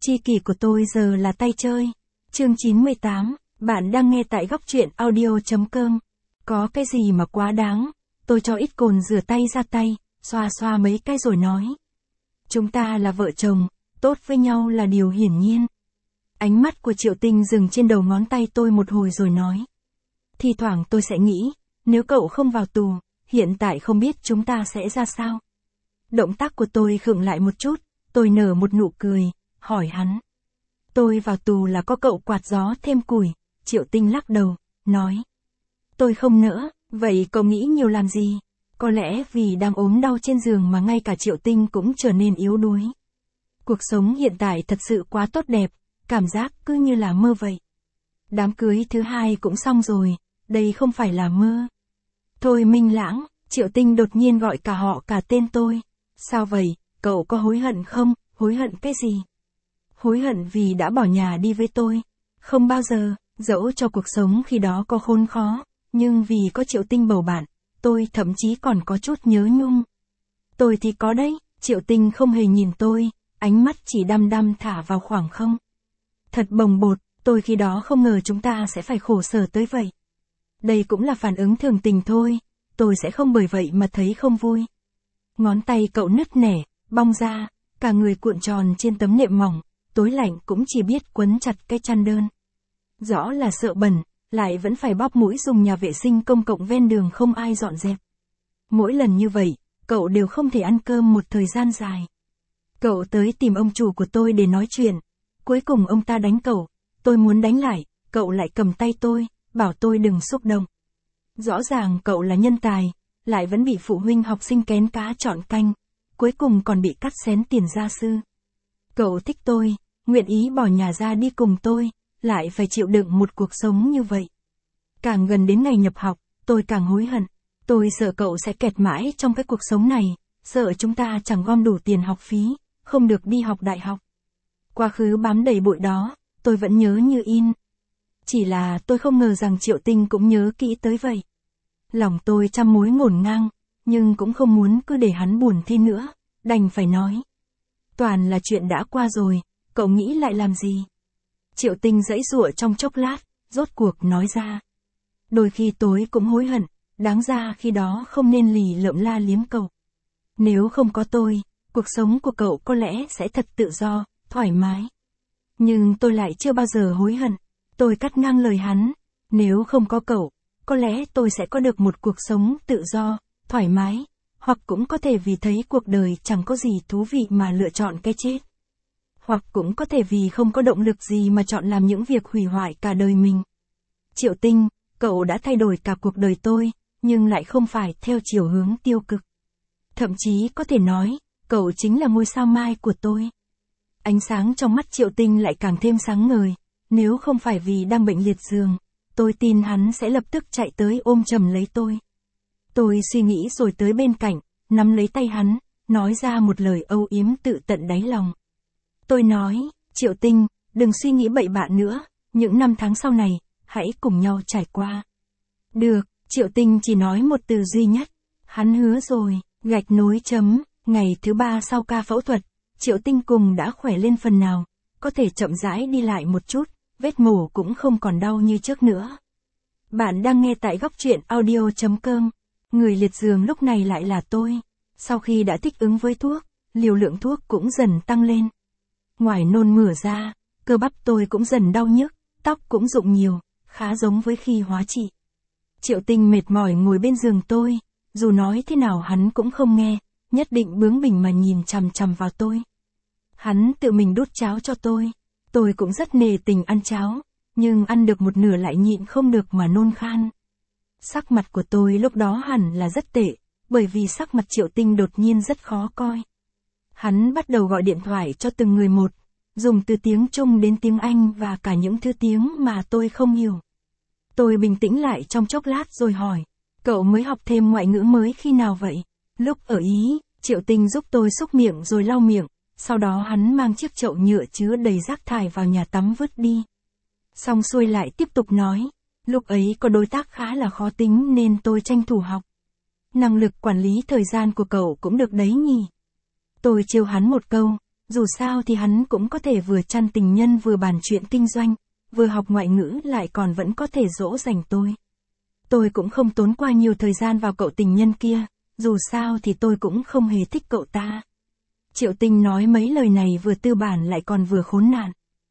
Tri kỷ của tôi giờ là tay chơi. Chương 98, bạn đang nghe tại góc truyện audio.com. Có cái gì mà quá đáng, tôi cho ít cồn rửa tay ra tay, xoa xoa mấy cái rồi nói. Chúng ta là vợ chồng, tốt với nhau là điều hiển nhiên. Ánh mắt của Triệu Tinh dừng trên đầu ngón tay tôi một hồi rồi nói. Thì thoảng tôi sẽ nghĩ, nếu cậu không vào tù, hiện tại không biết chúng ta sẽ ra sao. Động tác của tôi khựng lại một chút, tôi nở một nụ cười, hỏi hắn. Tôi vào tù là có cậu quạt gió thêm củi. Triệu Tinh lắc đầu, nói. Tôi không nỡ, vậy cậu nghĩ nhiều làm gì? Có lẽ vì đang ốm đau trên giường mà ngay cả Triệu Tinh cũng trở nên yếu đuối. Cuộc sống hiện tại thật sự quá tốt đẹp, cảm giác cứ như là mơ vậy. Đám cưới thứ hai cũng xong rồi, đây không phải là mơ. Thôi Minh Lãng, Triệu Tinh đột nhiên gọi cả họ cả tên tôi. Sao vậy, cậu có hối hận không? Hối hận cái gì? Hối hận vì đã bỏ nhà đi với tôi. Không bao giờ, dẫu cho cuộc sống khi đó có khốn khó, nhưng vì có Triệu Tinh bầu bạn, tôi thậm chí còn có chút nhớ nhung. Tôi thì có đấy, Triệu Tinh không hề nhìn tôi, ánh mắt chỉ đăm đăm thả vào khoảng không. Thật bồng bột, tôi khi đó không ngờ chúng ta sẽ phải khổ sở tới vậy. Đây cũng là phản ứng thường tình thôi, tôi sẽ không bởi vậy mà thấy không vui. Ngón tay cậu nứt nẻ, bong ra, cả người cuộn tròn trên tấm nệm mỏng, tối lạnh cũng chỉ biết quấn chặt cái chăn đơn. Rõ là sợ bẩn, lại vẫn phải bóp mũi dùng nhà vệ sinh công cộng ven đường không ai dọn dẹp. Mỗi lần như vậy, cậu đều không thể ăn cơm một thời gian dài. Cậu tới tìm ông chủ của tôi để nói chuyện. Cuối cùng ông ta đánh cậu, tôi muốn đánh lại, cậu lại cầm tay tôi, bảo tôi đừng xúc động. Rõ ràng cậu là nhân tài, lại vẫn bị phụ huynh học sinh kén cá chọn canh, cuối cùng còn bị cắt xén tiền gia sư. Cậu thích tôi, nguyện ý bỏ nhà ra đi cùng tôi, lại phải chịu đựng một cuộc sống như vậy. Càng gần đến ngày nhập học, tôi càng hối hận. Tôi sợ cậu sẽ kẹt mãi trong cái cuộc sống này, sợ chúng ta chẳng gom đủ tiền học phí, không được đi học đại học. Quá khứ bám đầy bụi đó, tôi vẫn nhớ như in. Chỉ là tôi không ngờ rằng Triệu Tinh cũng nhớ kỹ tới vậy. Lòng tôi trăm mối ngổn ngang, nhưng cũng không muốn cứ để hắn buồn thêm nữa, đành phải nói. Toàn là chuyện đã qua rồi, cậu nghĩ lại làm gì? Triệu Tinh giãy giụa trong chốc lát, rốt cuộc nói ra. Đôi khi tôi cũng hối hận, đáng ra khi đó không nên lì lợm la liếm cậu. Nếu không có tôi, cuộc sống của cậu có lẽ sẽ thật tự do, thoải mái. Nhưng tôi lại chưa bao giờ hối hận. Tôi cắt ngang lời hắn. Nếu không có cậu, có lẽ tôi sẽ có được một cuộc sống tự do, thoải mái. Hoặc cũng có thể vì thấy cuộc đời chẳng có gì thú vị mà lựa chọn cái chết. Hoặc cũng có thể vì không có động lực gì mà chọn làm những việc hủy hoại cả đời mình. Triệu Tinh, cậu đã thay đổi cả cuộc đời tôi, nhưng lại không phải theo chiều hướng tiêu cực. Thậm chí có thể nói, cậu chính là ngôi sao mai của tôi. Ánh sáng trong mắt Triệu Tinh lại càng thêm sáng ngời. Nếu không phải vì đang bệnh liệt giường, tôi tin hắn sẽ lập tức chạy tới ôm chầm lấy tôi. Tôi suy nghĩ rồi tới bên cạnh, nắm lấy tay hắn, nói ra một lời âu yếm tự tận đáy lòng. Tôi nói, Triệu Tinh, đừng suy nghĩ bậy bạ nữa, những năm tháng sau này, hãy cùng nhau trải qua. Được, Triệu Tinh chỉ nói một từ duy nhất. Hắn hứa rồi, gạch nối chấm, ngày thứ 3 sau ca phẫu thuật, Triệu Tinh cùng đã khỏe lên phần nào, có thể chậm rãi đi lại một chút, vết mổ cũng không còn đau như trước nữa. Bạn đang nghe tại góc truyện audio.com, người liệt giường lúc này lại là tôi. Sau khi đã thích ứng với thuốc, liều lượng thuốc cũng dần tăng lên. Ngoài nôn mửa ra, cơ bắp tôi cũng dần đau nhức, tóc cũng rụng nhiều, khá giống với khi hóa trị. Triệu Tinh mệt mỏi ngồi bên giường tôi, dù nói thế nào hắn cũng không nghe, nhất định bướng bỉnh mà nhìn chằm chằm vào tôi. Hắn tự mình đút cháo cho tôi cũng rất nề tình ăn cháo, nhưng ăn được một nửa lại nhịn không được mà nôn khan. Sắc mặt của tôi lúc đó hẳn là rất tệ, bởi vì sắc mặt Triệu Tinh đột nhiên rất khó coi. Hắn bắt đầu gọi điện thoại cho từng người một, dùng từ tiếng Trung đến tiếng Anh và cả những thứ tiếng mà tôi không hiểu. Tôi bình tĩnh lại trong chốc lát rồi hỏi, cậu mới học thêm ngoại ngữ mới khi nào vậy? Lúc ở Ý, Triệu Tinh giúp tôi xúc miệng rồi lau miệng, sau đó hắn mang chiếc chậu nhựa chứa đầy rác thải vào nhà tắm vứt đi. Xong xuôi lại tiếp tục nói, lúc ấy có đối tác khá là khó tính nên tôi tranh thủ học. Năng lực quản lý thời gian của cậu cũng được đấy nhỉ. Tôi trêu hắn một câu, Dù sao thì hắn cũng có thể vừa chăn tình nhân vừa bàn chuyện kinh doanh, vừa học ngoại ngữ lại còn vẫn có thể dỗ dành tôi. Tôi cũng không tốn qua nhiều thời gian vào cậu tình nhân kia, dù sao thì tôi cũng không hề thích cậu ta. Triệu Tinh nói mấy lời này vừa tư bản lại còn vừa khốn nạn.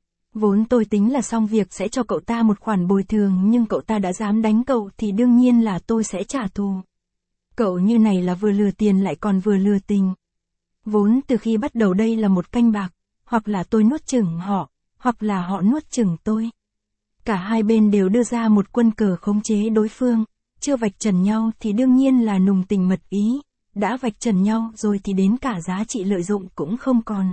Vốn tôi tính là xong việc sẽ cho cậu ta một khoản bồi thường, nhưng cậu ta đã dám đánh cậu thì đương nhiên là tôi sẽ trả thù. Cậu như này là vừa lừa tiền lại còn vừa lừa tình. Vốn từ khi bắt đầu đây là một canh bạc, hoặc là tôi nuốt chửng họ, hoặc là họ nuốt chửng tôi. Cả hai bên đều đưa ra một quân cờ khống chế đối phương, chưa vạch trần nhau thì đương nhiên là nùng tình mật ý, đã vạch trần nhau rồi thì đến cả giá trị lợi dụng cũng không còn.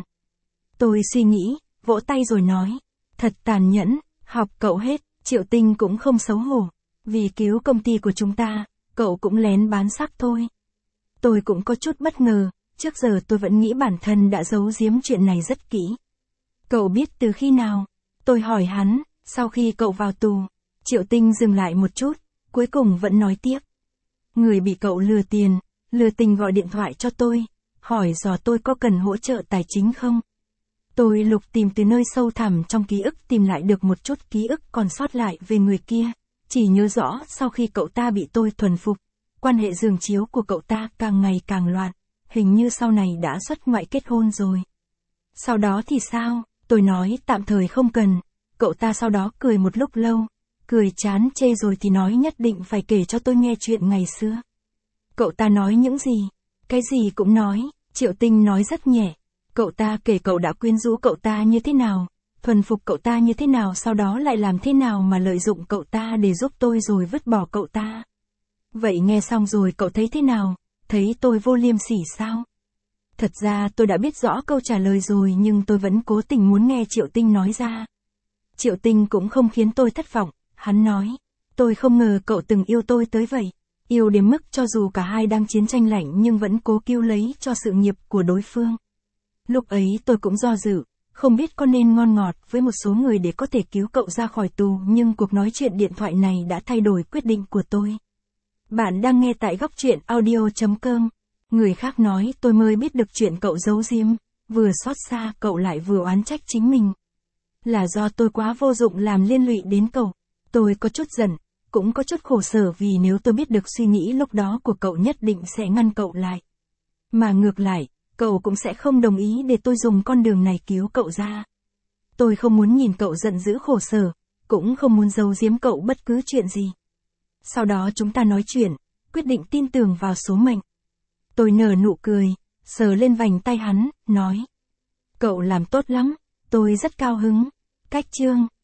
Tôi suy nghĩ, vỗ tay rồi nói, thật tàn nhẫn, học cậu hết. Triệu Tinh cũng không xấu hổ, vì cứu công ty của chúng ta, cậu cũng lén bán xác thôi. Tôi cũng có chút bất ngờ, trước giờ tôi vẫn nghĩ bản thân đã giấu giếm chuyện này rất kỹ. Cậu biết từ khi nào? Tôi hỏi hắn, sau khi cậu vào tù. Triệu Tinh dừng lại một chút, cuối cùng vẫn nói tiếp. Người bị cậu lừa tiền, lừa tình gọi điện thoại cho tôi, hỏi dò tôi có cần hỗ trợ tài chính không? Tôi lục tìm từ nơi sâu thẳm trong ký ức tìm lại được một chút ký ức còn sót lại về người kia, chỉ nhớ rõ sau khi cậu ta bị tôi thuần phục, quan hệ giường chiếu của cậu ta càng ngày càng loạn, hình như sau này đã xuất ngoại kết hôn rồi. Sau đó thì sao? Tôi nói tạm thời không cần, cậu ta sau đó cười một lúc lâu, cười chán chê rồi thì nói nhất định phải kể cho tôi nghe chuyện ngày xưa. Cậu ta nói những gì? Cái gì cũng nói, Triệu Tinh nói rất nhẹ. Cậu ta kể cậu đã quyến rũ cậu ta như thế nào, thuần phục cậu ta như thế nào, sau đó lại làm thế nào mà lợi dụng cậu ta để giúp tôi rồi vứt bỏ cậu ta. Vậy nghe xong rồi cậu thấy thế nào? Thấy tôi vô liêm sỉ sao? Thật ra tôi đã biết rõ câu trả lời rồi nhưng tôi vẫn cố tình muốn nghe Triệu Tinh nói ra. Triệu Tinh cũng không khiến tôi thất vọng, hắn nói, tôi không ngờ cậu từng yêu tôi tới vậy. Yêu đến mức cho dù cả hai đang chiến tranh lạnh nhưng vẫn cố cứu lấy cho sự nghiệp của đối phương. Lúc ấy tôi cũng do dự, không biết có nên ngon ngọt với một số người để có thể cứu cậu ra khỏi tù, nhưng cuộc nói chuyện điện thoại này đã thay đổi quyết định của tôi. Bạn đang nghe tại góc truyện audio.com. Người khác nói tôi mới biết được chuyện cậu giấu giếm, vừa xót xa cậu lại vừa oán trách chính mình. Là do tôi quá vô dụng làm liên lụy đến cậu. Tôi có chút giận, cũng có chút khổ sở vì nếu tôi biết được suy nghĩ lúc đó của cậu nhất định sẽ ngăn cậu lại. Mà ngược lại, cậu cũng sẽ không đồng ý để tôi dùng con đường này cứu cậu ra. Tôi không muốn nhìn cậu giận dữ khổ sở, cũng không muốn giấu giếm cậu bất cứ chuyện gì. Sau đó chúng ta nói chuyện, quyết định tin tưởng vào số mệnh. Tôi nở nụ cười, sờ lên vành tay hắn, nói. Cậu làm tốt lắm, tôi rất cao hứng. Cách chương